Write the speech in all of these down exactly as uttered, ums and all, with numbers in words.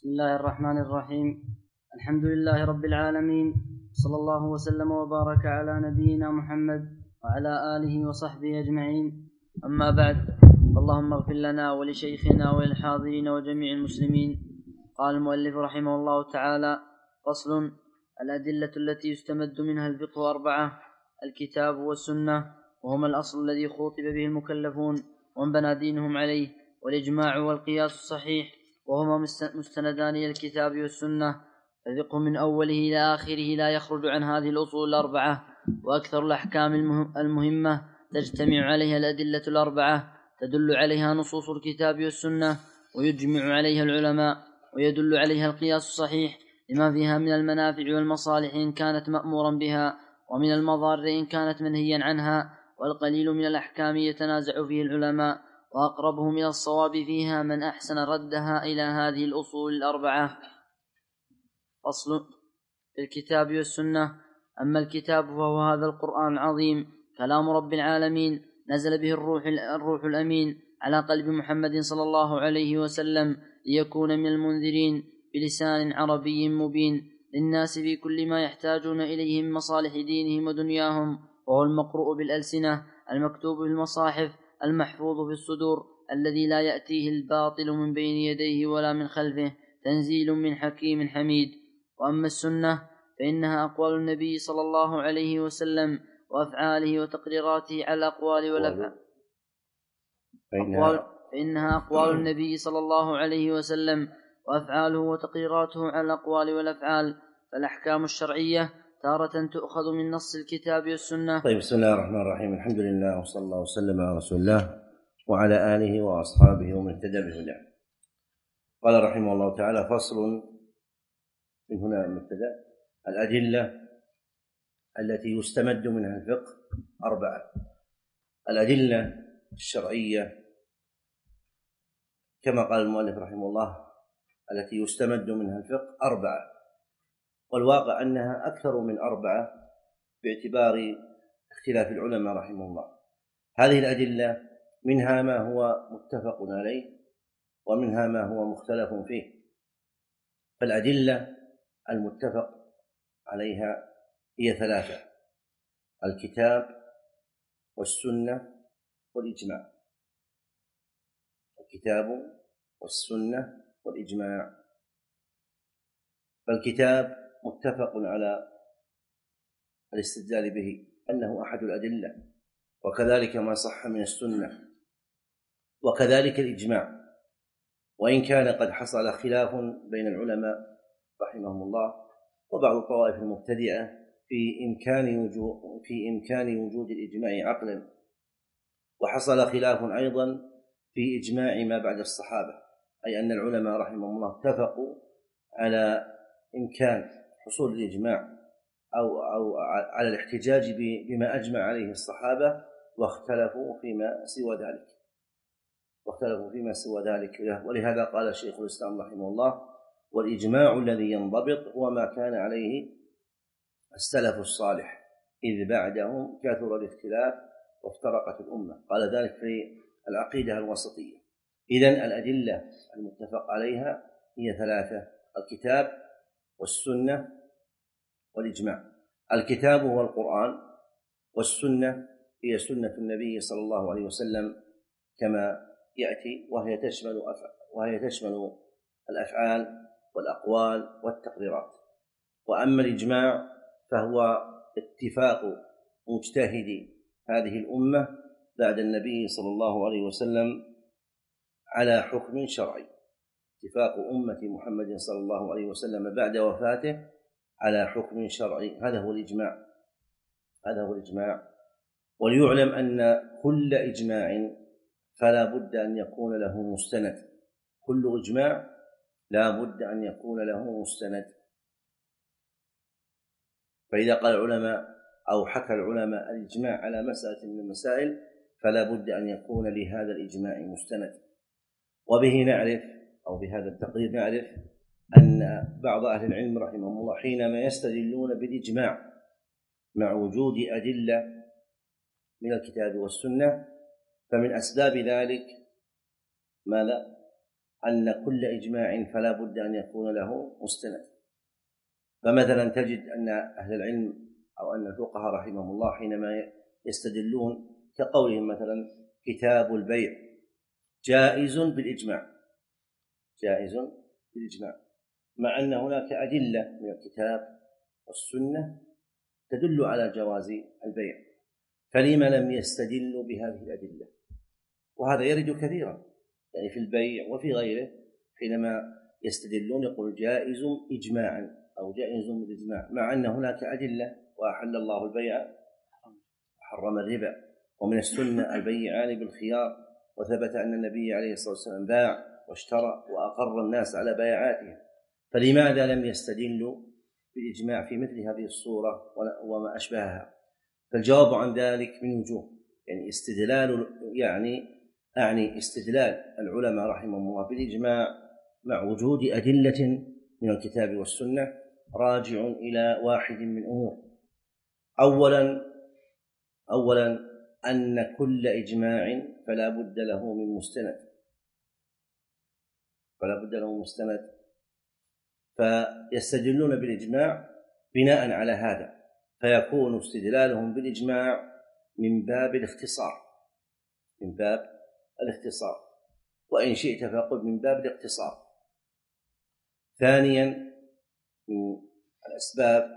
بسم الله الرحمن الرحيم. الحمد لله رب العالمين، صلى الله وسلم وبارك على نبينا محمد وعلى آله وصحبه أجمعين. أما بعد، اللهم اغفر لنا ولشيخنا وللحاضرين وجميع المسلمين. قال المؤلف رحمه الله تعالى: فصل: الأدلة التي يستمد منها الفقه أربعة: الكتاب والسنة، وهما الأصل الذي خوطب به المكلفون وانبنى دينهم عليه، والإجماع والقياس الصحيح، وهما مستندان إلى الكتاب والسنة. الفقه من أوله إلى آخره لا يخرج عن هذه الأصول الأربعة، وأكثر الأحكام المهمة تجتمع عليها الأدلة الأربعة، تدل عليها نصوص الكتاب والسنة، ويجمع عليها العلماء، ويدل عليها القياس الصحيح لما فيها من المنافع والمصالح إن كانت مأمورا بها، ومن المضار إن كانت منهيا عنها. والقليل من الأحكام يتنازع فيه العلماء، وأقربهم إلى الصواب فيها من أحسن ردها إلى هذه الأصول الأربعة. فصل: في الكتاب والسنة. أما الكتاب فهو هذا القرآن العظيم، كلام رب العالمين، نزل به الروح, الروح الأمين على قلب محمد صلى الله عليه وسلم ليكون من المنذرين بلسان عربي مبين للناس في كل ما يحتاجون إليه من مصالح دينهم ودنياهم، وهو المقروء بالألسنة، المكتوب بالمصاحف، المحفوظ في الصدور، الذي لا يأتيه الباطل من بين يديه ولا من خلفه، تنزيل من حكيم حميد. وأما السنة فإنها أقوال النبي صلى الله عليه وسلم وأفعاله وتقريراته على الأقوال والأفعال أقوال فإنها أقوال النبي صلى الله عليه وسلم وأفعاله وتقريراته على الأقوال والأفعال. فالأحكام الشرعية تارة تؤخذ من نص الكتاب والسنة. طيب، بسم الله الرحمن الرحيم. الحمد لله وصلى الله وسلم على رسول الله وعلى آله وأصحابه ومن اهتدى بهداه. قال رحمه الله تعالى: فصل. من هنا المبتدأ: الأدلة التي يستمد منها الفقه أربعة. الأدلة الشرعية كما قال المؤلف رحمه الله التي يستمد منها الفقه أربعة، والواقع أنها أكثر من أربعة باعتبار اختلاف العلماء رحمه الله. هذه الأدلة منها ما هو متفق عليه ومنها ما هو مختلف فيه. فالأدلة المتفق عليها هي ثلاثة: الكتاب والسنة والإجماع. الكتاب والسنة والإجماع. فالكتاب متفق على الاستدلال به أنه أحد الأدلة، وكذلك ما صح من السنة، وكذلك الإجماع، وإن كان قد حصل خلاف بين العلماء رحمهم الله وبعض الطوائف المبتدعة في إمكان وجود في إمكان وجود الإجماع عقلا، وحصل خلاف أيضا في إجماع ما بعد الصحابة، أي أن العلماء رحمهم الله اتفقوا على إمكان حصول الإجماع أو أو على الاحتجاج بما أجمع عليه الصحابة، واختلفوا فيما سوى ذلك واختلفوا فيما سوى ذلك ولهذا قال شيخ الإسلام رحمه الله: والإجماع الذي ينضبط هو ما كان عليه السلف الصالح، إذ بعدهم كثر الاختلاف وافترقت الأمة. قال ذلك في العقيدة الوسطية. إذن الأدلة المتفق عليها هي ثلاثة: الكتاب والسنة والإجماع. الكتاب هو القرآن، والسنة هي سنة النبي صلى الله عليه وسلم كما يأتي، وهي تشمل وهي تشمل الأفعال والأقوال والتقريرات. وأما الإجماع فهو اتفاق مجتهد هذه الأمة بعد النبي صلى الله عليه وسلم على حكم شرعي، اتفاق أمة محمد صلى الله عليه وسلم بعد وفاته على حكم شرعي. هذا هو الإجماع هذا هو الإجماع وليعلم أن كل إجماع فلا بد أن يكون له مستند. كل إجماع لا بد أن يكون له مستند. فإذا قال العلماء أو حكى العلماء الإجماع على مسألة من المسائل فلا بد أن يكون لهذا الإجماع مستند. وبه نعرف أو بهذا التقرير نعرف أن بعض أهل العلم رحمهم الله حينما يستدلون بالإجماع مع وجود أدلة من الكتاب والسنة فمن أسباب ذلك ماذا؟ أن كل إجماع فلا بد أن يكون له مستند. فمثلا تجد أن أهل العلم أو أن الفقهاء رحمهم الله حينما يستدلون كقولهم مثلا كتاب البيع جائز بالإجماع، جائز بالإجماع، مع أن هناك أدلة من الكتاب والسنة تدل على جواز البيع، فلما لم يستدلوا بهذه الأدلة؟ وهذا يرد كثيرا يعني في البيع وفي غيره، حينما يستدلون يقول جائز إجماعا أو جائز بالإجماع، مع أن هناك أدلة، وأحل الله البيع وحرم الربا، ومن السنة البيعان بالخيار، وثبت أن النبي عليه الصلاة والسلام باع واشترى وأقر الناس على بيعاتهم، فلماذا لم يستدلوا بالإجماع في مثل هذه الصورة وما أشبهها؟ فالجواب عن ذلك من وجوه، يعني استدلال يعني أعني استدلال العلماء رحمهم الله بالإجماع مع وجود أدلة من الكتاب والسنة راجع إلى واحد من أمور. أولا أولا أن كل إجماع فلا بد له من مستند، فلا بد له من مستند، فيستدلون بالإجماع بناء على هذا، فيكون استدلالهم بالإجماع من باب الاختصار، من باب الاختصار، وإن شئت فقل من باب الاقتصار. ثانيا من الأسباب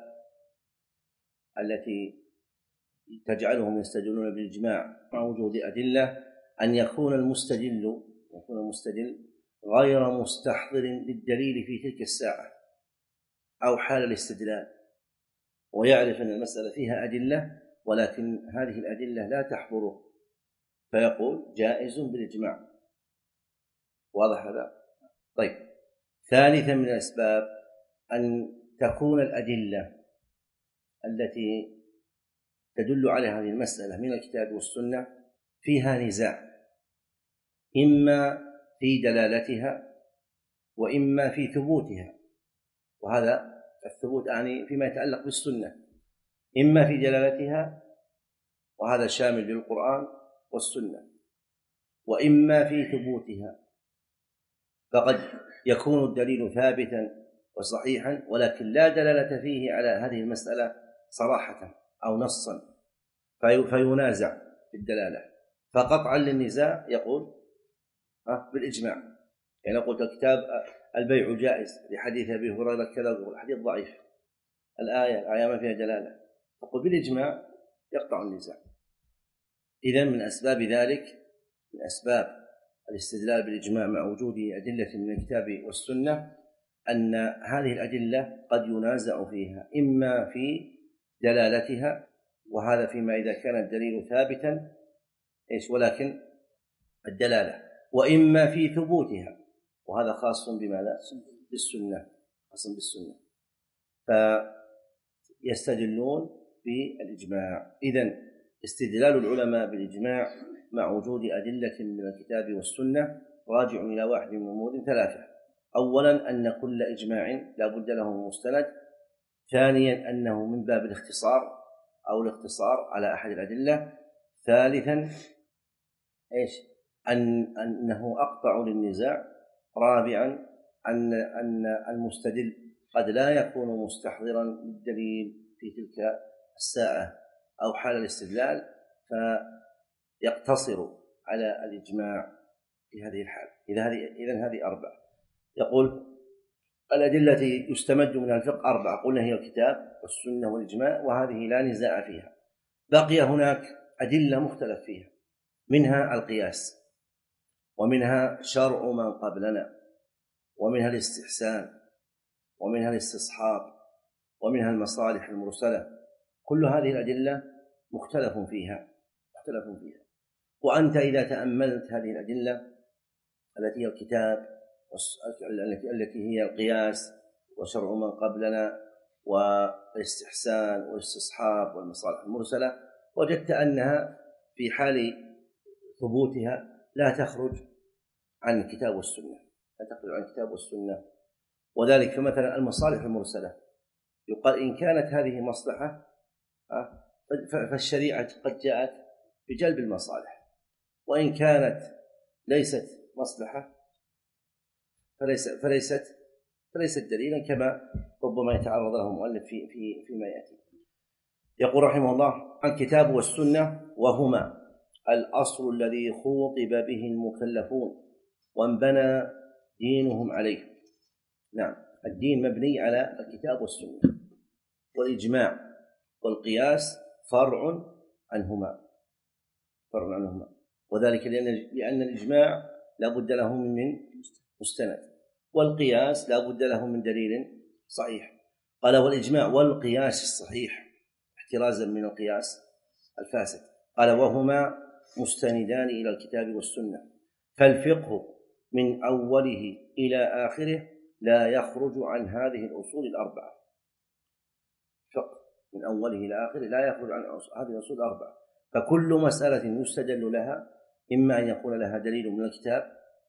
التي تجعلهم يستدلون بالإجماع مع وجود أدلة أن يكون المستدل يكون المستدل غير مستحضر للدليل في تلك الساعة أو حال الاستدلال، ويعرف أن المسألة فيها أدلة ولكن هذه الأدلة لا تحضره، فيقول جائز بالإجماع. واضح هذا؟ طيب. ثالثا من الأسباب أن تكون الأدلة التي تدل على هذه المسألة من الكتاب والسنة فيها نزاع، إما في دلالتها وإما في ثبوتها، وهذا الثبوت يعني فيما يتعلق بالسنة، إما في دلالتها وهذا شامل للقرآن والسنة، وإما في ثبوتها، فقد يكون الدليل ثابتا وصحيحا ولكن لا دلالة فيه على هذه المسألة صراحة أو نصا فينازع في الدلالة، فقطعا للنزاع يقول بالإجماع. يعني قلت الكتاب البيع جائز لحديث أبي هريرة كذا، الحديث ضعيف، الآية الآية ما فيها دلالة، تقول بالإجماع يقطع النزاع. إذن من أسباب ذلك، من أسباب الاستدلال بالإجماع مع وجود أدلة من الكتاب والسنة أن هذه الأدلة قد ينازع فيها، إما في دلالتها، وهذا فيما إذا كان الدليل ثابتا إيش ولكن الدلالة، وإما في ثبوتها، وهذا خاص بماذا؟ بالسنة، خاص بالسنة، فيستدلون بالإجماع. إذن استدلال العلماء بالإجماع مع وجود أدلة من الكتاب والسنة راجع إلى واحد من أمور ثلاثة. أولا أن كل إجماع لا بد له من مستند. ثانيا أنه من باب الاختصار أو الاختصار على أحد الأدلة. ثالثا إيش؟ أن أنه أقطع للنزاع. رابعا أن أن المستدل قد لا يكون مستحضرا للدليل في تلك الساعة أو حال الاستدلال، فيقتصر على الإجماع في هذه الحال. إذا هذه إذن هذه أربعة. يقول الأدلة التي يستمد منها الفقه أربعة، قلنا هي الكتاب والسنة والإجماع، وهذه لا نزاع فيها. بقي هناك أدلة مختلف فيها، منها القياس، ومنها شرع من قبلنا، ومنها الاستحسان، ومنها الاستصحاب، ومنها المصالح المرسلة. كل هذه الأدلة مختلف فيها مختلف فيها وأنت إذا تأملت هذه الأدلة التي هي الكتاب التي هي القياس وشرع من قبلنا والاستحسان والاستصحاب والمصالح المرسلة، وجدت أنها في حال ثبوتها لا تخرج عن الكتاب والسنة، لا تخرج عن الكتاب والسنة. وذلك فمثلا المصالح المرسلة يقال إن كانت هذه مصلحة فالشريعة قد جاءت بجلب المصالح، وإن كانت ليست مصلحة فليس فليست فليست دليلا كما ربما يتعرض له المؤلف في في فيما ياتي. يقول رحمه الله: الكتاب والسنة وهما الأصل الذي خوطب به المكلفون وانبنى دينهم عليه. نعم، الدين مبني على الكتاب والسنة، والإجماع والقياس فرع عنهما فرع عنهما وذلك لأن لأن الإجماع لا بد له من مستند، والقياس لا بد له من دليل صحيح. قال: والإجماع والقياس الصحيح، احترازا من القياس الفاسد. قال: وهما مستندان إلى الكتاب والسنة، فالفقه من أوله إلى آخره لا يخرج عن هذه الأصول الأربعة. فقه من أوله إلى آخره لا يخرج عن هذه الأصول الأربعة، فكل مسألة يستدل لها إما أن يكون لها دليل من الكتاب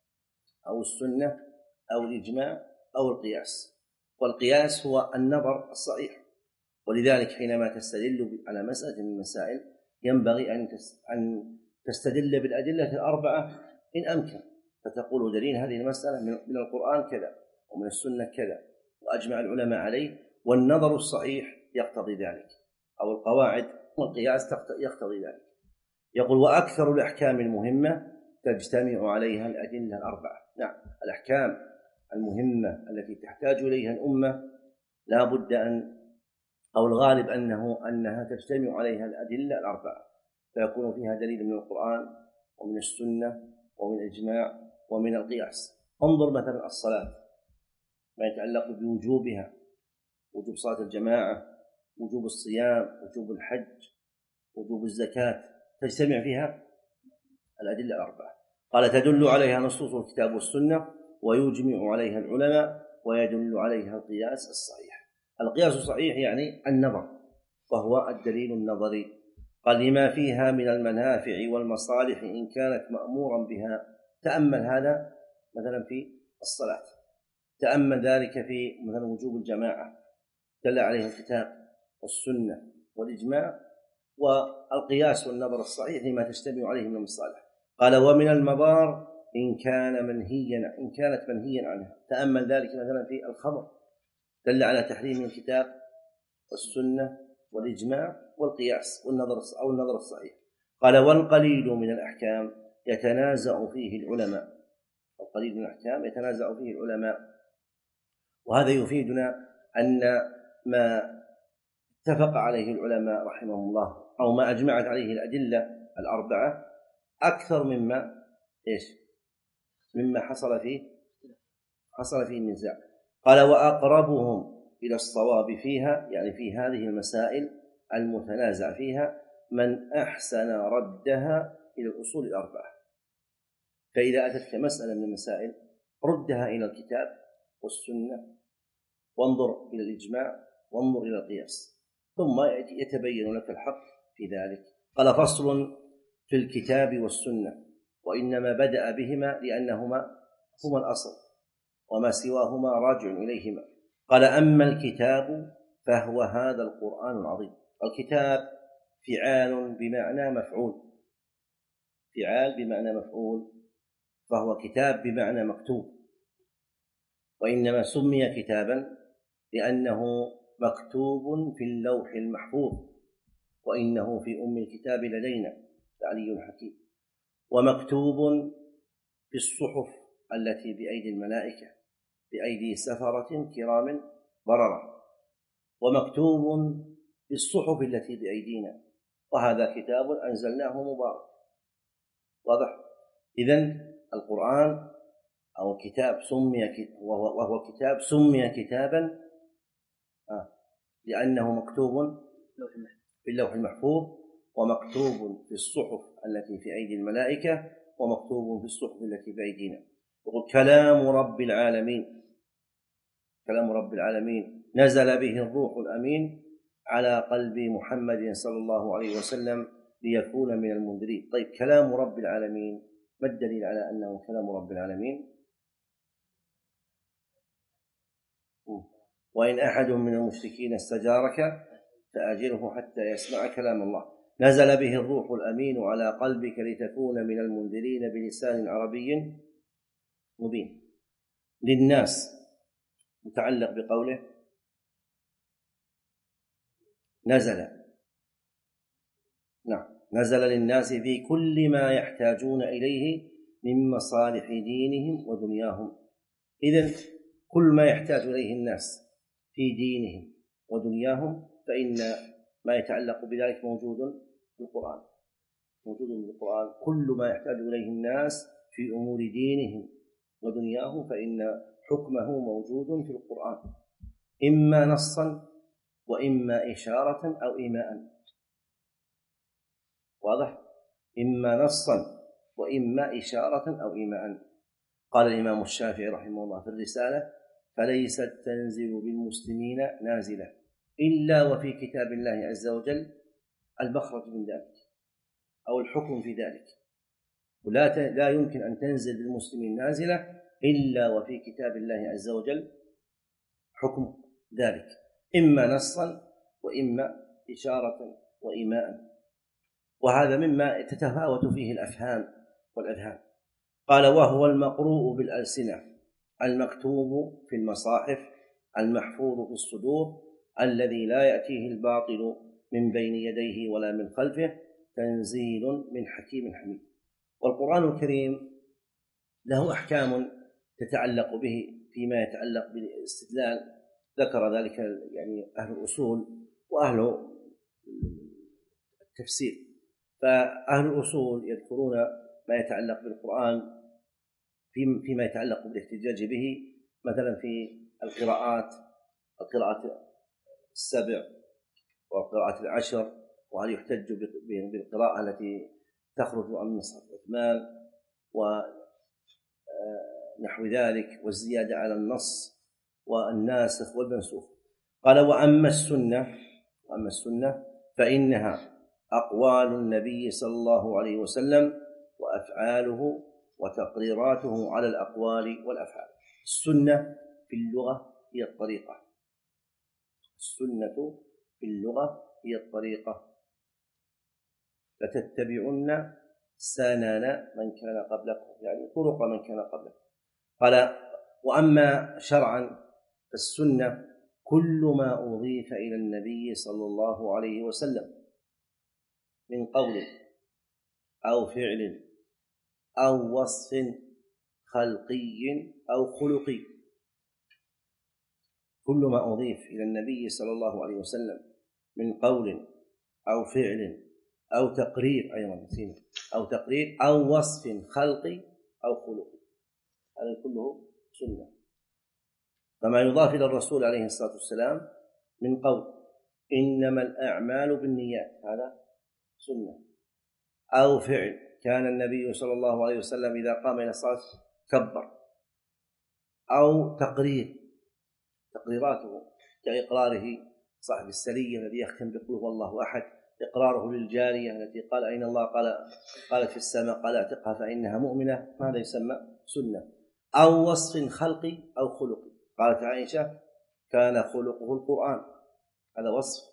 أو السنة أو الإجماع أو القياس، والقياس هو النظر الصحيح. ولذلك حينما تستدل على مسألة من المسائل ينبغي أن تستدل بالأدلة الأربعة إن أمكن، فتقول دليل هذه المسألة من القرآن كذا ومن السنة كذا وأجمع العلماء عليه، والنظر الصحيح يقتضي ذلك، أو القواعد والقياس يقتضي ذلك. يقول: وأكثر الأحكام المهمة تجتمع عليها الأدلة الأربعة. نعم، الأحكام المهمة التي تحتاج إليها الأمة لا بد أن أو الغالب أنه أنها تجتمع عليها الأدلة الأربعة، فيكون فيها دليل من القرآن ومن السنة ومن الإجماع ومن القياس. انظر مثلا الصلاة، ما يتعلق بوجوبها، وجوب صلاة الجماعة، وجوب الصيام، وجوب الحج، وجوب الزكاة، تجتمع فيها الأدلة الأربعة. قال: تدل عليها نصوص الكتاب والسنة ويجمع عليها العلماء ويدل عليها القياس الصحيح. القياس الصحيح يعني النظر، وهو الدليل النظري. قال: لما فيها من المنافع والمصالح إن كانت مأمورا بها. تأمل هذا مثلا في الصلاة، تأمل ذلك في مثلا وجوب الجماعة، دل عليه الكتاب والسنة والإجماع والقياس والنظر الصحيح لما تجتمع عليه من المصالح. قال: ومن المضار إن كان منهيا إن كانت منهيا عنها. تأمل ذلك مثلا في الخمر، دل على تحريم الكتاب والسنة والإجماع والقياس والنظر أو النظر الصحيح. قال: والقليل من الأحكام يتنازع فيه العلماء. القليل من الأحكام يتنازع فيه العلماء، وهذا يفيدنا أن ما اتفق عليه العلماء رحمهم الله أو ما أجمعت عليه الأدلة الأربعة أكثر مما إيش مما حصل فيه حصل فيه النزاع. قال: وأقربهم إلى الصواب فيها، يعني في هذه المسائل المتنازع فيها، من أحسن ردها إلى الأصول الأربعة. فإذا أتتك مسألة من المسائل ردها إلى الكتاب والسنة، وانظر إلى الإجماع، وانظر إلى القياس، ثم يتبين لك الحق في ذلك. قال: فصل في الكتاب والسنة، وإنما بدأ بهما لأنهما هما الأصل، وما سواهما راجع إليهما. قال: أما الكتاب فهو هذا القرآن العظيم. الكتاب فعال بمعنى مفعول، فعال بمعنى مفعول، فهو كتاب بمعنى مكتوب، وإنما سمي كتابا لأنه مكتوب في اللوح المحفوظ، وإنه في أم الكتاب لدينا لعلي حكيم، ومكتوب في الصحف التي بأيدي الملائكة بأيدي سفرة كرام بررة، ومكتوب في الصحف التي بأيدينا، وهذا كتاب أنزلناه مبارك. واضح؟ إذن القرآن أو الكتاب سمي وهو كتاب سمي كتابا لأنه مكتوب في اللوح المحفوظ، ومكتوب في الصحف التي في أيدي الملائكة، ومكتوب في الصحف التي بأيدينا. يقول: كلام رب العالمين، كلام رب العالمين نزل به الروح الأمين على قلب محمد صلى الله عليه وسلم ليكون من المنذرين. طيب، كلام رب العالمين، ما الدليل على أنه كلام رب العالمين؟ وإن أحد من المشركين استجارك فأجره حتى يسمع كلام الله. نزل به الروح الأمين على قلبك لتكون من المنذرين بلسان عربي مبين. للناس متعلق بقوله نزل، نعم، نزل للناس في كل ما يحتاجون إليه من مصالح دينهم ودنياهم. إذن كل ما يحتاج إليه الناس في دينهم ودنياهم فإن ما يتعلق بذلك موجود في القرآن، موجود في القرآن. كل ما يحتاج إليه الناس في أمور دينهم ودنياهم فإن حكمه موجود في القرآن، إما نصا وإما إشارة أو إيماء. واضح؟ إما نصا وإما إشارة أو إيماء. قال الإمام الشافعي رحمه الله في الرسالة: فليست تنزل بالمسلمين نازلة إلا وفي كتاب الله عز وجل المخرج من ذلك أو الحكم في ذلك، ولا لا يمكن أن تنزل بالمسلمين نازلة إلا وفي كتاب الله عز وجل حكم ذلك، إما نصا وإما إشارة وإيماء. وهذا مما تتفاوت فيه الأفهام والأذهان. قال: وهو المقروء بالألسنة المكتوب في المصاحف المحفوظ في الصدور الذي لا يأتيه الباطل من بين يديه ولا من خلفه تنزيل من حكيم حميد. والقرآن الكريم له أحكام تتعلق به فيما يتعلق بالاستدلال، ذكر ذلك يعني أهل الأصول وأهل التفسير. فأهل الأصول يذكرون ما يتعلق بالقرآن فيما يتعلق بالاحتجاج به، مثلا في القراءات، القراءات السبع والقراءات العشر، وهل يحتج بالقراءة التي تخرج عن مصحف عثمان ونحو ذلك، والزيادة على النص والناسخ والمنسوخ. قال: وأما السنة وأما السنة فإنها أقوال النبي صلى الله عليه وسلم وأفعاله وتقريراته على الأقوال والأفعال. السنة في اللغة هي الطريقة، السنة في اللغة هي الطريقة. لتتبعن سنن من كان قبلكم، يعني طرق من كان قبلكم. قال: وأما شرعا فالسنة كل ما أضيف إلى النبي صلى الله عليه وسلم من قول أو فعل أو وصف خلقي أو خلقي. كل ما أضيف إلى النبي صلى الله عليه وسلم من قول أو فعل أو تقرير، أيضا أو تقرير أو وصف خلقي أو خلقي، هذا كله سنة. فما يضاف إلى الرسول عليه الصلاة والسلام من قول إنما الأعمال بالنيات، هذا سنة. أو فعل، كان النبي صلى الله عليه وسلم إذا قام إلى الصلاة كبر. أو تقرير، تقريراته كإقراره صاحب السرية الذي يختم بقل هو الله أحد، إقراره للجارية التي قال أين الله، قال قالت في السماء، قال اعتقها فإنها مؤمنة، هذا يسمى سنة. أو وصف خلقي أو خلقي، قالت عائشة كان خلقه القرآن، هذا وصف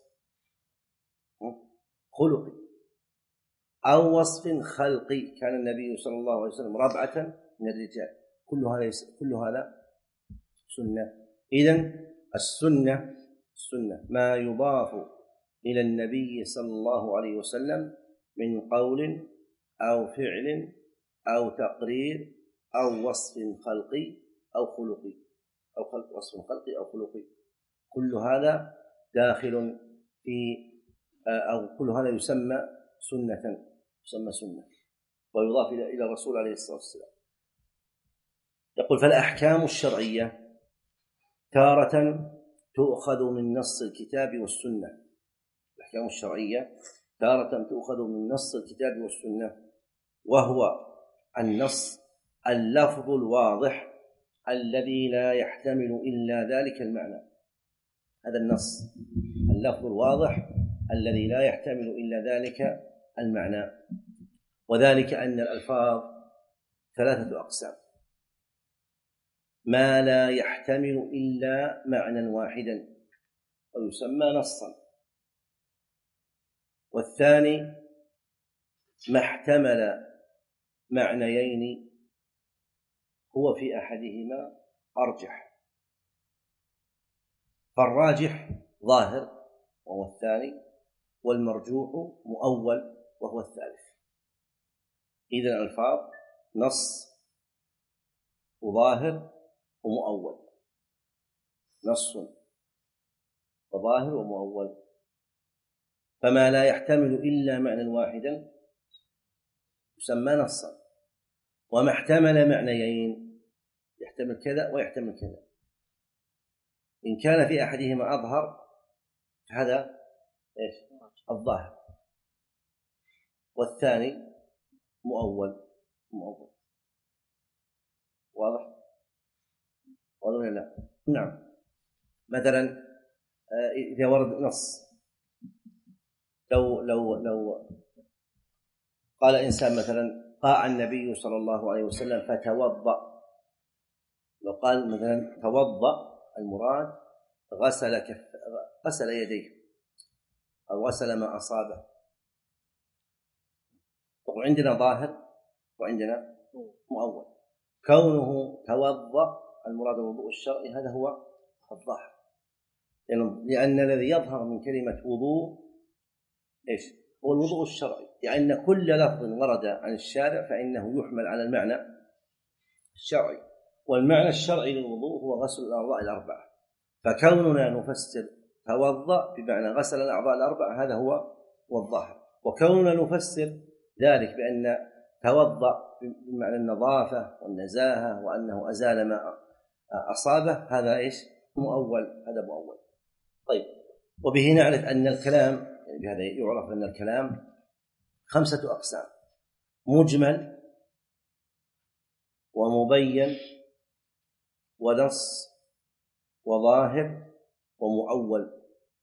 خلقي. أو وصف خلقي، كان النبي صلى الله عليه وسلم ربعة من الرجال، كل هذا كل هذا سنة. إذن السنة السنة ما يضاف إلى النبي صلى الله عليه وسلم من قول أو فعل أو تقرير أو وصف خلقي أو خلقي، أو خلق وصف خلقي أو خلقي، كل هذا داخل في أو كل هذا يسمى سنة، يسمى سنة ويضاف إلى الرسول عليه الصلاة والسلام. يقول: فالأحكام الشرعية تارة تؤخذ من نص الكتاب والسنة. الأحكام الشرعية تارة تؤخذ من نص الكتاب والسنة، وهو النص اللفظ الواضح الذي لا يحتمل إلا ذلك المعنى. هذا النص اللفظ الواضح الذي لا يحتمل إلا ذلك المعنى. وذلك أن الألفاظ ثلاثة أقسام: ما لا يحتمل إلا معنى واحدا ويسمى نصا، والثاني ما احتمل معنيين هو في أحدهما أرجح، فالراجح ظاهر وهو الثاني، والمرجوح مؤول وهو الثالث. إذن الألفاظ نص وظاهر ومؤول، نص وظاهر ومؤول، فما لا يحتمل إلا معنى واحدا يسمى نصا، وما احتمل معنيين يحتمل كذا ويحتمل كذا، إن كان في أحدهما أظهر فهذا إيش؟ الظاهر، والثاني مؤول مؤول. واضح؟ واضح ولا لا؟ نعم. مثلا إذا ورد نص، لو لو لو قال إنسان مثلا قاع النبي صلى الله عليه وسلم فتوضأ، لو قال مثلا توضأ المراد غسل كف غسل يديه أو غسل ما أصابه، وعندنا ظاهر وعندنا مؤول. كونه توضأ المراد الوضوء الشرعي هذا هو الظاهر، لأن الذي يظهر من كلمة وضوء إيش؟ هو الوضوء الشرعي، لأن كل لفظ ورد عن الشارع فإنه يحمل على المعنى الشرعي، والمعنى الشرعي للوضوء هو غسل الأعضاء الأربعة، فكوننا نفسر توضأ بمعنى غسل الأعضاء الأربعة هذا هو الظاهر، وكوننا نفسر ذلك بأن توضأ بمعنى النظافة والنزاهة وأنه أزال ما أصابه هذا إيش؟ مؤول، هذا مؤول. طيب، وبه نعرف أن الكلام، يعني بهذا يعرف أن الكلام خمسة أقسام: مجمل ومبين ونص وظاهر ومؤول.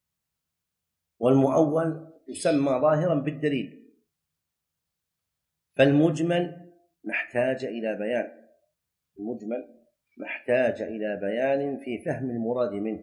والمؤول يسمى ظاهرا بالدليل، فالمجمل محتاج إلى بيان، المجمل محتاج إلى بيان في فهم المراد منه،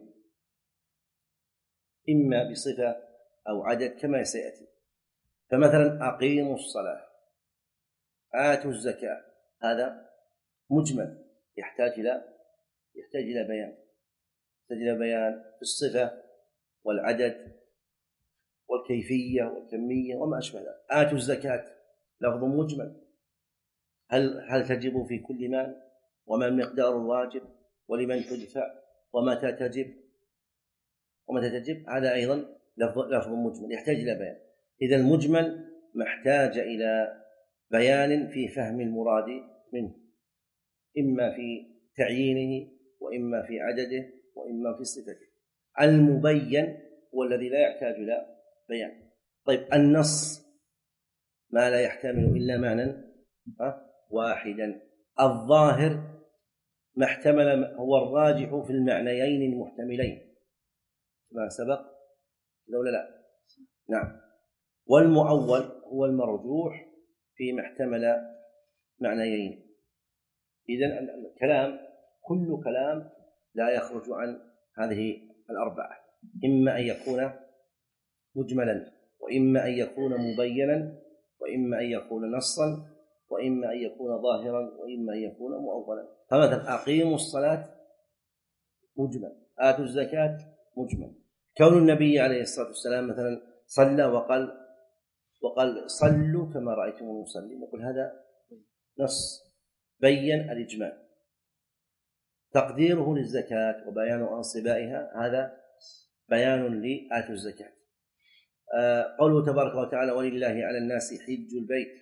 إما بصفة أو عدد كما سيأتي. فمثلا أقيموا الصلاة، آتوا الزكاة، هذا مجمل يحتاج إلى يحتاج إلى بيان، يحتاج إلى بيان في الصفة والعدد والكيفية والكمية وما أشبه ذلك. آتوا الزكاة لفظ مجمل، هل هل تجب في كل مال، وما مقدار الواجب، ولمن تدفع، ومتى تجب ومتى تجب، هذا أيضا لفظ لفظ مجمل يحتاج إلى بيان. إذا المجمل محتاج إلى بيان في فهم المراد منه، إما في تعيينه وإما في عدده وإما في صفته. المبين هو الذي لا يحتاج إلى بيان. طيب، النص ما لا يحتمل إلا معنى واحدا. الظاهر ما احتمل هو الراجح في المعنيين المحتملين ما سبق لولا لا نعم. والمؤول هو المرجوح فيما احتمل معنيين. إذن الكلام كل كلام لا يخرج عن هذه الأربعة، إما أن يكون مجملا، وإما أن يكون مبينا، وإما أن يكون نصا، وإما أن يكون ظاهرا، وإما أن يكون مؤولا. فمثلا أقيموا الصلاة مجمل، آتوا الزكاة مجمل. كون النبي عليه الصلاة والسلام مثلا صلى وقال وقال صلوا كما رأيتم يصلي، نقول هذا نص بين الإجمال. تقديره للزكاة وبيان أنصبائها هذا بيان لآتوا الزكاة. آه قوله تبارك وتعالى ولله على الناس حج البيت،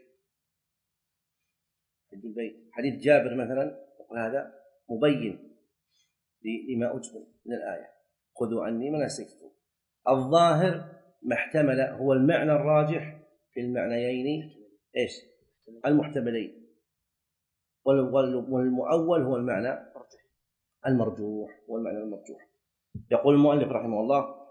حج البيت حديث جابر مثلا، نقول هذا مبين لما أجمل من الآية خذوا عني مناسككم. الظاهر ما احتمل هو المعنى الراجح في المعنيين إيش المحتملين، والمؤول هو المعنى المرجوح والمعنى المرجوح. يقول المؤلف رحمه الله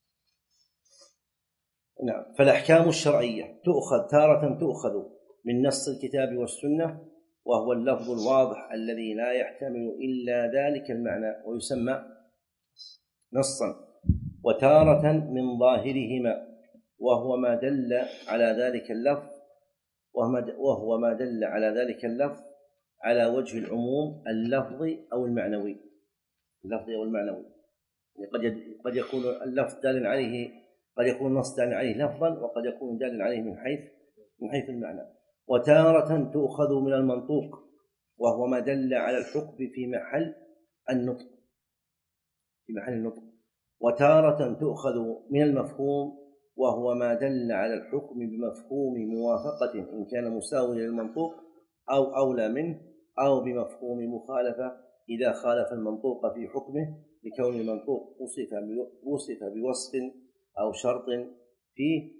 نعم: فالأحكام الشرعية تؤخذ تارة تؤخذ من نص الكتاب والسنة، وهو اللفظ الواضح الذي لا يحتمل إلا ذلك المعنى ويسمى نصا، وتارة من ظاهرهما وهو ما دل على ذلك اللفظ وهو ما دل على ذلك اللفظ على وجه العموم اللفظي أو المعنوي، اللفظي أو المعنوي. قد قد يكون اللفظ دال عليه، قد يكون النص دال عليه لفظا، وقد يكون دال عليه من حيث من حيث المعنى. وتارة تؤخذ من المنطوق وهو ما دل على الحكم في محل النطق في محل النطق وتارة تؤخذ من المفهوم وهو ما دل على الحكم بمفهوم موافقة إن كان مساويا للمنطوق أو أولى منه، أو بمفهوم مخالفة إذا خالف المنطوق في حكمه لكون المنطوق وصف وصف بوصف أو شرط فيه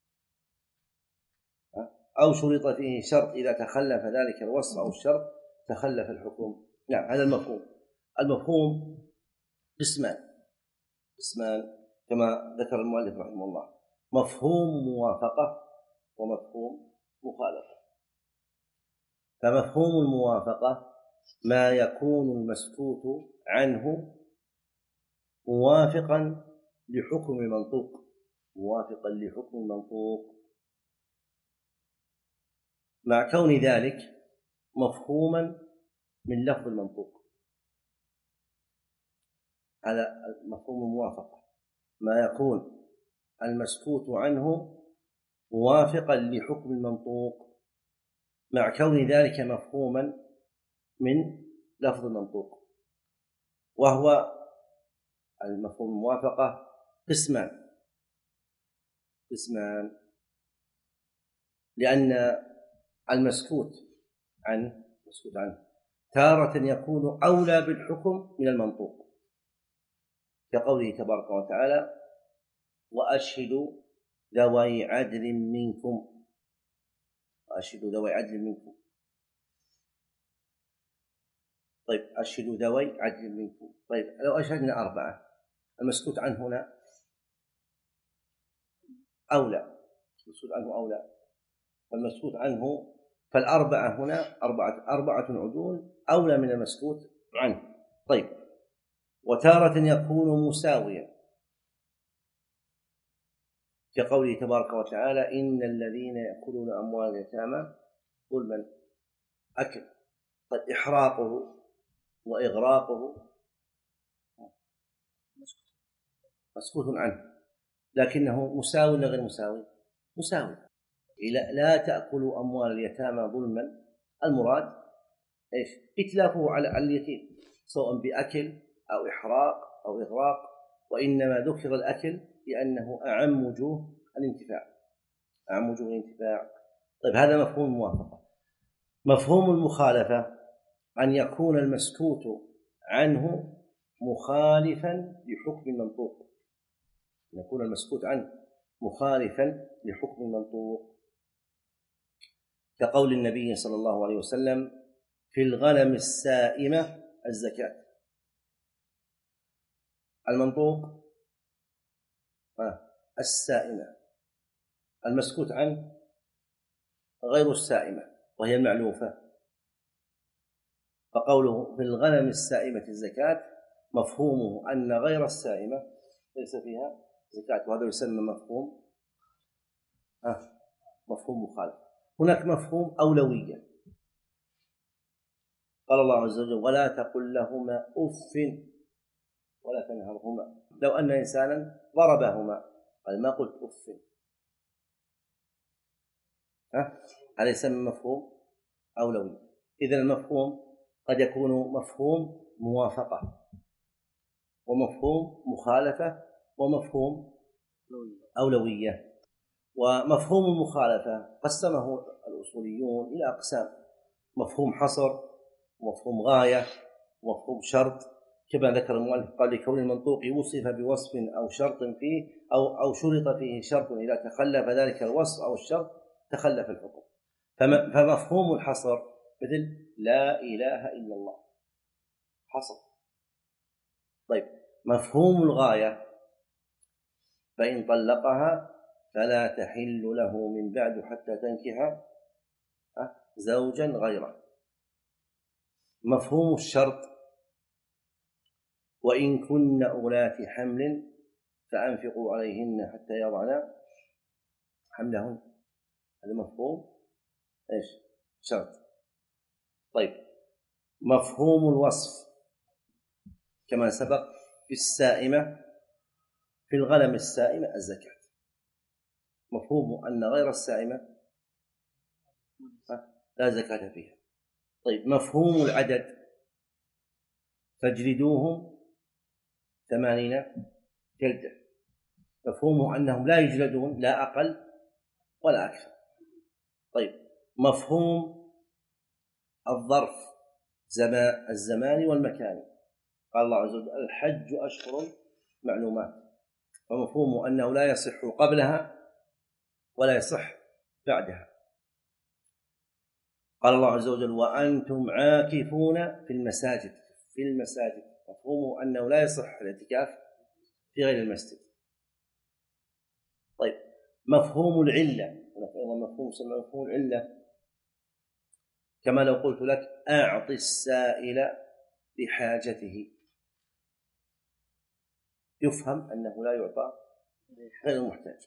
أو شرط فيه شرط إذا تخلف ذلك الوصف أو الشرط تخلف الحكم. نعم، هذا المفهوم. المفهوم قسمان قسمان كما ذكر المؤلف رحمه الله: مفهوم موافقة ومفهوم مخالفة. فمفهوم الموافقة ما يكون المسكوت عنه موافقا لحكم المنطوق موافقا لحكم المنطوق مع كون ذلك مفهوما من لفظ المنطوق. هذا مفهوم الموافقة، ما يكون المسكوت عنه موافقا لحكم المنطوق مع كون ذلك مفهوما من لفظ المنطوق. وهو المفهوم الموافقة قسمان قسمان لأن المسكوت عنه مسكوت عنه تارة يكون أولى بالحكم من المنطوق، كقوله تبارك وتعالى: وأشهدوا ذوي عدل منكم وأشهدوا ذوي عدل منكم طيب أشهدوا ذوي عدل منكم. طيب لو أشهدنا أربعة، المسكوت عنه هنا أولى المسكوت عنه أولى المسكوت عنه فالأربعة هنا أربعة أربعة عدول أولى من المسكوت عنه. طيب وتارة يكون مساويا، كقوله تبارك وتعالى: إن الذين يأكلون أموال اليتامى ظلما أكل. طيب إحراقه وإغراقه مسكوت عنه، لكنه مساوي ولا غير مساوي؟ مساوي. لا تأكلوا أموال اليتامى ظلما، المراد إيش؟ إتلافه على اليتيم، سواء بأكل أو إحراق أو إغراق، وإنما ذكر الأكل لأنه أعم وجوه الانتفاع أعم وجوه الانتفاع. طيب هذا مفهوم الموافقة. مفهوم المخالفة أن يكون المسكوت عنه مخالفا لحكم المنطوق أن يكون المسكوت عنه مخالفا لحكم المنطوق، كقول النبي صلى الله عليه وسلم: في الغنم السائمة الزكاة. المنطوق السائمة، المسكوت عنه غير السائمة وهي المعلوفة، فقوله في الغنم السائمة الزكاة مفهومه أن غير السائمة ليس فيها زكاة، وهذا يسمى مفهوم آه مفهوم مخالف. هناك مفهوم أولوية، قال الله عز وجل: ولا تقل لهما أف ولا تنهرهما. لو أن إنسانا ضربهما قال: ما قلت أف. هذا يسمى مفهوم أولوي. إذن المفهوم قد يكون مفهوم موافقة ومفهوم مخالفة ومفهوم أولوية. ومفهوم المخالفة قسمه الأصوليون إلى أقسام: مفهوم حصر، ومفهوم غاية، ومفهوم شرط، كما ذكر المؤلف قال: لكون المنطوق وصف بوصف أو شرط فيه أو أو شرط فيه شرط إذا تخلف ذلك الوصف أو الشرط تخلف الحكم. فمفهوم الحصر مثل لا إله إلا الله حصر. طيب مفهوم الغاية: فإن طلقها فلا تحل له من بعد حتى تنكح زوجا غيره. مفهوم الشرط: وإن كن أولات حمل فأنفقوا عليهن حتى يضعن حملهن. هذا مفهوم إيش؟ شرط. طيب مفهوم الوصف كما سبق في السائمة، في الغنم السائمة الزكاة، مفهوم أن غير السائمة لا زكاة فيها. طيب مفهوم العدد فاجلدوهم ثمانين جلدة، مفهومه أنهم لا يجلدون لا أقل ولا أكثر. طيب مفهوم الظرف زمان الزمان والمكان، قال الله عز وجل الحج أشهر معلومات، فمفهومه أنه لا يصح قبلها ولا يصح بعدها. قال الله عز وجل وأنتم عاكفون في المساجد، في المساجد مفهومه أنه لا يصح الاعتكاف في غير المسجد. طيب مفهوم العلة، أيضا مفهوم يسمى مفهوم العلة، كما لو قلت لك أعط السائل بحاجته، يفهم أنه لا يعطى غير المحتاج.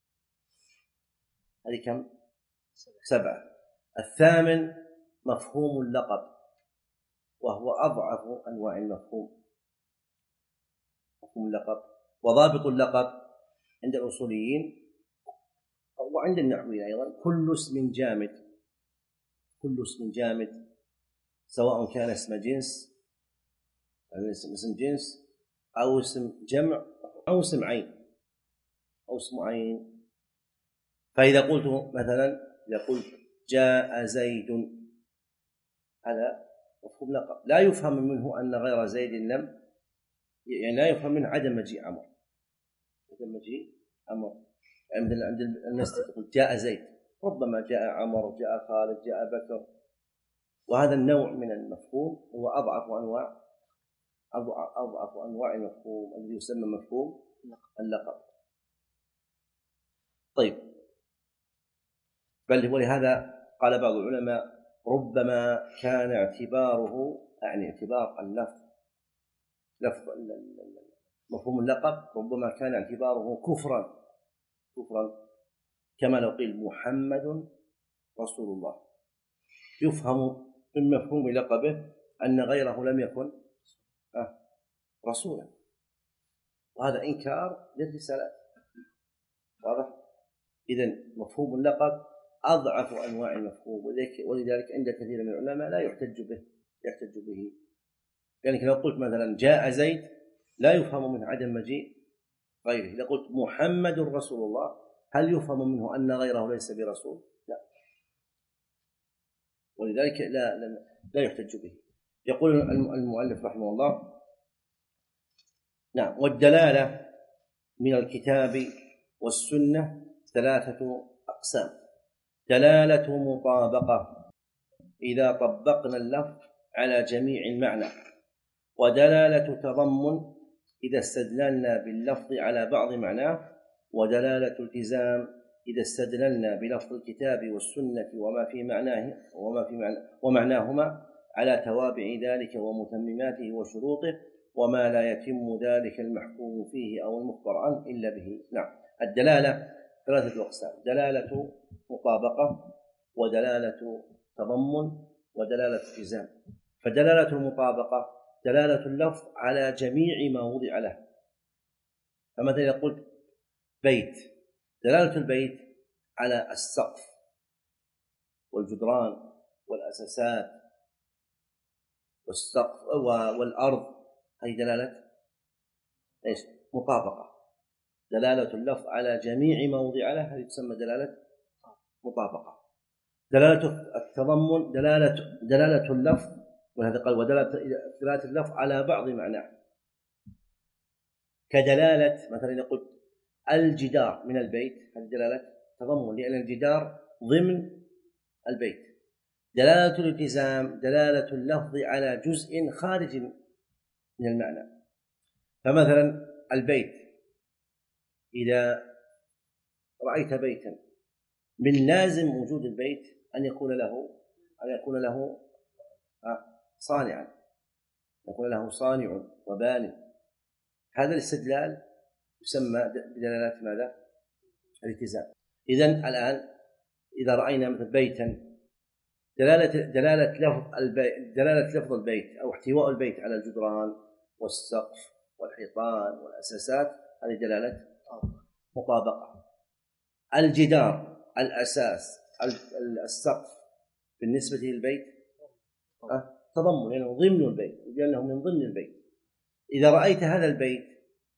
هذه كم؟ سبعة. الثامن مفهوم اللقب، وهو أضعف أنواع المفهوم. مفهوم اللقب وضابط اللقب عند الأصوليين وعند النحويين أيضا كل اسم جامد، كل اسم جامد سواء كان اسم جنس اسم جنس أو اسم جمع أو اسم عين أو اسم عين. فإذا قلت مثلا إذا قلت جاء زيد، هذا مفهوم لقب لا يفهم منه أن غير زيد لم، يعني لا يفهم منه عدم مجيء عمر، عدم مجيء عمر. عند عند الناس تقول جاء زيد، ربما جاء عمر جاء خالد جاء بكر، وهذا النوع من المفهوم هو أضعف أنواع أضعف أنواع المفهوم الذي يسمى مفهوم اللقب. طيب بل ولهذا قال بعض العلماء ربما كان اعتباره يعني اعتبار اللفظ لفظ مفهوم اللقب ربما كان اعتباره كفرا كفرا كما لو قيل محمد رسول الله، يفهم من مفهوم لقبه أن غيره لم يكن رسولا، وهذا إنكار للرسالات. واضح؟ إذن مفهوم اللقب أضعف أنواع المفهوم، ولذلك عند كثير من العلماء لا يحتج به يحتج به يعني لو قلت مثلا جاء زيد لا يفهم منه عدم مجيء غيره. إذا قلت محمد رسول الله هل يفهم منه أن غيره ليس برسول؟ لا، ولذلك لا لا, لا يحتج به. يقول المؤلف رحمه الله نعم والدلالة من الكتاب والسنة ثلاثة أقسام: دلالة مطابقة إذا طبقنا اللفظ على جميع المعنى، ودلالة تضمن إذا استدللنا باللفظ على بعض معناه، ودلالة التزام إذا استدللنا بلفظ الكتاب والسنة وما في معناه وما في معنى ومعناهما على توابع ذلك ومتمماته وشروطه، وما لا يتم ذلك المحكوم فيه أو المخبر عنه إلا به. نعم الدلالة ثلاثة أقسام: دلالة مطابقة، ودلالة تضمن، ودلالة التزام. فدلالة المطابقة دلالة اللفظ على جميع ما وضع له. فمثلا إذا قلت بيت، دلالة البيت على السقف والجدران والأساسات والسقف والأرض، هذه دلالة ايش؟ مطابقة. دلالة اللفظ على جميع ما وضع له هذه تسمى دلالة مطابقة. دلالة التضمن دلالة دلالة اللفظ، وهذا قال ودلالة دلالة اللفظ على بعض معناه، كدلالة مثلا إذا قلت الجدار من البيت، هذه دلالة تضمن لأن الجدار ضمن البيت. دلالة الالتزام دلالة اللفظ على جزء خارج من المعنى. فمثلا البيت، إذا رأيت بيتا من لازم وجود البيت أن يكون له أن يكون له صانعا، يكون له صانع وباني. هذا الاستدلال يسمى بدلالات ماذا؟ الالتزام. إذن الآن إذا رأينا مثل بيتا دلالة دلالة لفظ البيت دلالة لفظ البيت أو احتواء البيت على الجدران والسقف والحيطان والأساسات، هذه دلالة مطابقة. الجدار، الأساس، السقف بالنسبة للبيت تضمن، لأنه ضمن البيت، لأنه من ضمن البيت. إذا رأيت هذا البيت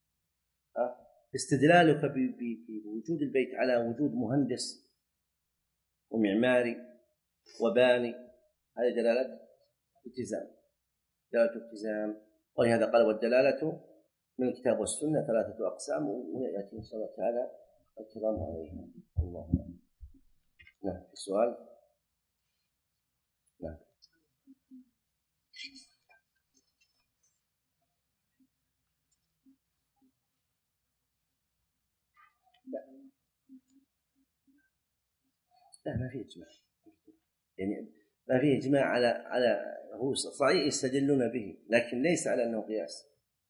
استدلالك بوجود البيت على وجود مهندس ومعماري وباني، هذه دلالة التزام، دلالة التزام. ولهذا قال والدلالة من الكتاب والسنة ثلاثة أقسام، ويأتي إن شاء الله تعالى الكلام عليها. الله نعم. السؤال نعم. لا لا ما في إجماع، يعني ما في إجماع على على هو صحيح يستدلون به، لكن ليس على أنه قياس.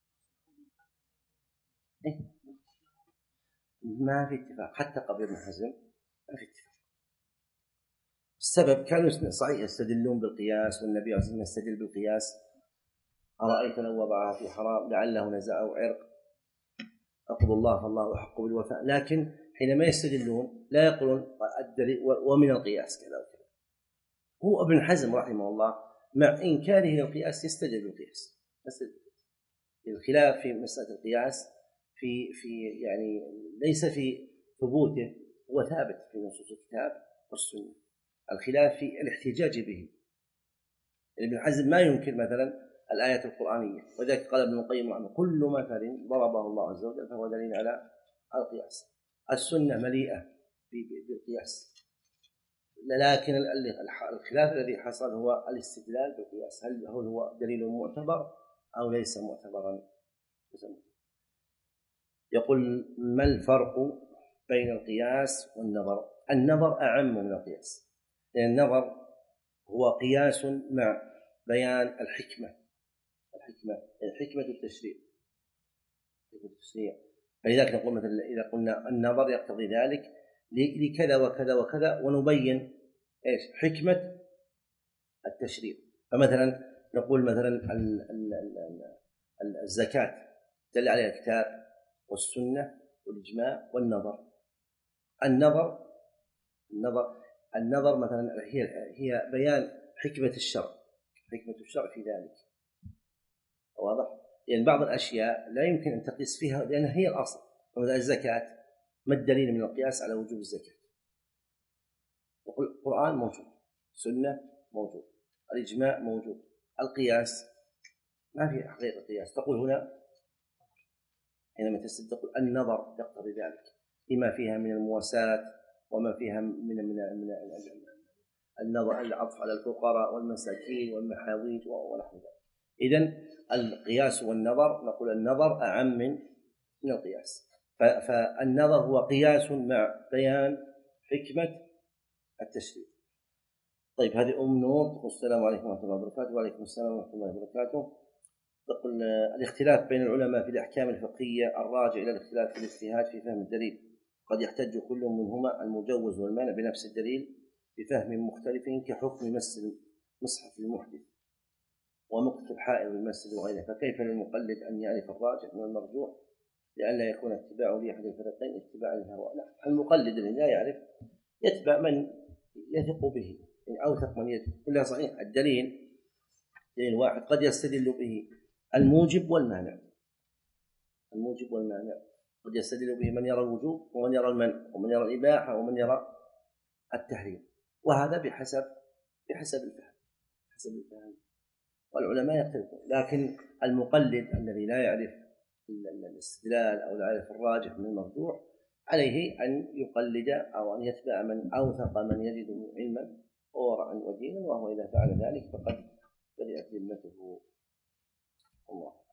إيه؟ ما في اتفاق حتى قبل ابن حزم، ما في اتفاق. السبب كانوا صحيح يستدلون بالقياس، والنبي عليه الصلاة والسلام يستدل بالقياس: أرأيت لو وضعها في حرام لعله نزعه عرق، أقض الله فالله أحق بالوفاء. لكن حينما يستدلون لا يقولون الدليل ومن القياس كذا وكذا. هو ابن حزم رحمه الله مع إنكاره للقياس يستدل بالقياس. الخلاف في مسألة القياس في في يعني ليس في ثبوته، هو ثابت في نصوص الكتاب والسنة. الخلاف في الاحتجاج به. ابن حزم ما ينكر مثلا الآية القرآنية، وذلك قال ابن القيم عنه: كل مثل ضربه الله عز وجل فهو دليل على القياس. السنة مليئة بالقياس، لكن الخلاف الذي حصل هو الاستدلال بالقياس، هل هو دليل معتبر أو ليس معتبرا. يقول: ما الفرق بين القياس والنظر؟ النظر أعم من القياس، لأن النظر هو قياس مع بيان الحكمة، الحكمة يعني حكمة التشريع، حكمة التشريع. فلذلك نقول مثلا إذا قلنا النظر يقتضي ذلك لكذا وكذا وكذا، ونبين إيش حكمة التشريع. فمثلا نقول مثلا الزكاة دل عليها الكتاب والسنة والإجماع والنظر. النظر النظر النظر مثلا هي هي بيان حكمة الشرع، حكمة الشرع في ذلك. واضح؟ لأن يعني بعض الأشياء لا يمكن أن تقيس فيها لأنها هي الأصل. مثلا الزكاة، ما الدليل من القياس على وجوب الزكاة؟ نقول القرآن موجود، السنة موجود، الإجماع موجود، القياس ما في حقيقة قياس. تقول هنا حينما تقول النظر يقتضي ذلك لما فيها من المواساة وما فيها من من من النظر العطف على الفقراء والمساكين والمحاويج ونحو ذلك. إذن القياس والنظر، نقول النظر أعم من من القياس. فالنظر هو قياس مع بيان حكمة التشريع. طيب، هذه أم نور. السلام عليكم ورحمة الله وبركاته. وعليكم السلام ورحمة الله وبركاته. تقول: الاختلاف بين العلماء في الأحكام الفقهية الراجع إلى الاختلاف في الاجتهاد في فهم الدليل، قد يحتج كل منهما المجوز والمانع بنفس الدليل بفهم مختلف، كحكم مس مصحف المحدث ومقت الحائض المسجد وغيره. فكيف للمقلد أن يعرف الراجح من المرجوح لئلا يكون اتباعه لأحد الفريقين اتباعا للهوى؟ لا، المقلد الذي لا يعرف يتبع من يثق به، يعني أوثق من يثق. كلها صحيح. الدليل دليل واحد قد يستدل به الموجب والمانع، الموجب والمانع قد يستدل به من يرى الوجوب ومن يرى المنع ومن يرى الإباحة ومن يرى التحريم، وهذا بحسب بحسب الفهم، بحسب الفهم. والعلماء يختلفون، لكن المقلد الذي لا يعرف الاستدلال أو لا يعرف الراجح من المرجوح عليه أن يقلد أو أن يتبع من أوثق من يجده علما وورعا ودينا، وهو إذا فعل ذلك فقد بدأت ذمته. الله